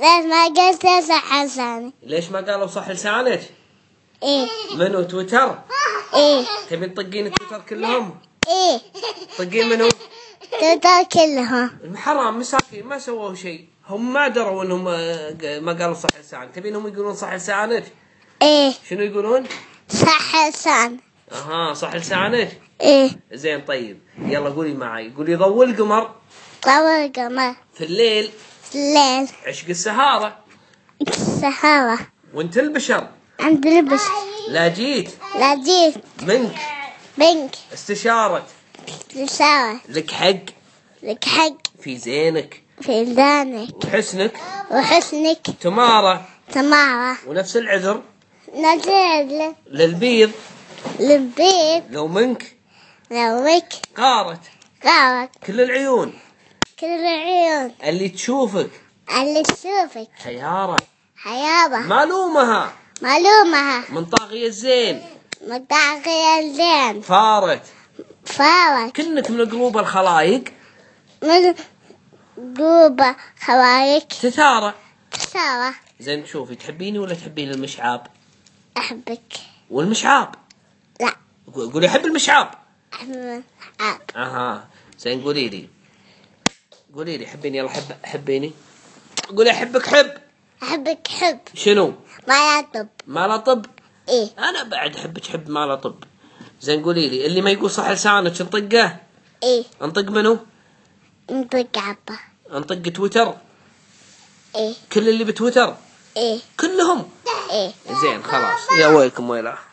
ليش ما قلت صح لساني؟ ليش ما قالوا صح لسانك؟ ايه. منو تويتر؟ ايه. تبين تطقين تويتر كلهم؟ ايه. طقين منو؟ تويتر كلهم. حرام مساكين ما سووا شيء، هم ما دروا انهم ما قالوا صح لسان، تبينهم يقولون صح لسانك؟ ايه. شنو يقولون؟ صح لسان. اها صح لسانك؟ ايه. زين طيب يلا قولي معي، قولي ضوء القمر طوى القمر في الليل في الليل عشق السهارة السهرة وانت البشر عند البشر لا جيت لا جيت منك بنك استشارت رسالة لك حق لك حق في زينك في دانك وحسنك وحسنك تمارة تمارة ونفس العذر نزل للبيض للبيت لو منك لوك قارت غارك كل العيون كل العيون اللي تشوفك اللي تشوفك حيارة حيابة معلومها معلومها من طاغية الزين مطاقي الزين فارت فارك كنك من قلوب الخلايق من قوبة خوايك تثارة سارة. زين شوفي تحبيني ولا تحبين المشعاب؟ أحبك. والمشعاب؟ لا قولي أحب المشعاب. أحب اها زين قولي لي حبيني يلا حبيني قولي احبك حب. أحبك حب شنو؟ ما يطب. ما لا طب. إيه. انا بعد احبك حب ما لا طب. زين قولي لي اللي ما يقول صح لسانك نطقه؟ إيه. انطق منو؟ نطق عبا. انطق تويتر؟ إيه. كل اللي بتويتر؟ إيه. كلهم؟ إيه. زين خلاص يا ويلكم ويله.